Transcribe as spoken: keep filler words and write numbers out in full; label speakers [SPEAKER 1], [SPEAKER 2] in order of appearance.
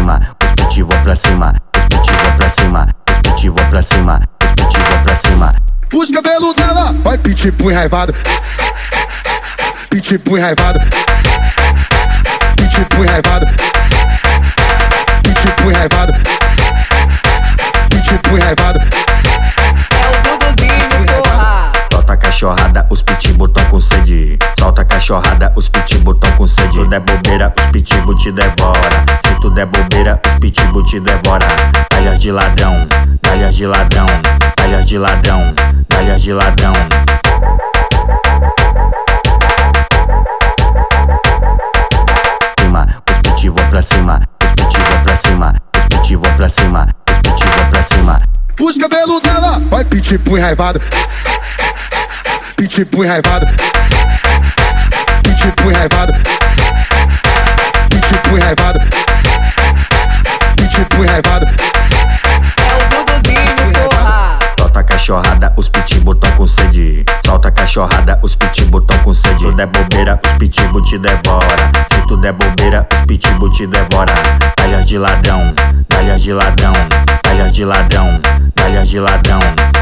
[SPEAKER 1] cima, os pitbull vão pra cima, os pitbull vão pra cima, os pitbull vão pra cima, os pitbull vão pra cima.
[SPEAKER 2] Puxa o cabelo dela, vai pitbull enraivado, pitbull enraivado, pitbull enraivado, pitbull enraivado, pitbull enraivado.
[SPEAKER 3] É o Duduzinho, porra.
[SPEAKER 1] Solta a cachorrada, os pitbull tão com sede. Solta a cachorrada, os pitbull tão com sede. Se tudo é bobeira, os pitbull te devora. Se tudo é bobeira, os pitbull te devora. Galhas de ladrão, galhas de ladrão, galhas de ladrão, galhas de ladrão. Cima, os pitbull vão pra cima, os pitbull vão pra cima, os pitbull vão pra cima, os pitbull vão pra cima.
[SPEAKER 2] Puxa o cabelo dela, vai pitbull enraivado, pitbull enraivado, pitbull enraivado, pitbull enraivado, pitbull enraivado.
[SPEAKER 3] É o Duduzinho, porra.
[SPEAKER 1] Solta a cachorrada, os pitbull tão com sede. Solta a cachorrada, os pitbull tão com sede. Se tudo é bobeira, os pitbull te devora. Se tudo é bobeira, os pitbull te devora. Galhas de ladrão, galhas de ladrão, galhas de ladrão, galhas de ladrão.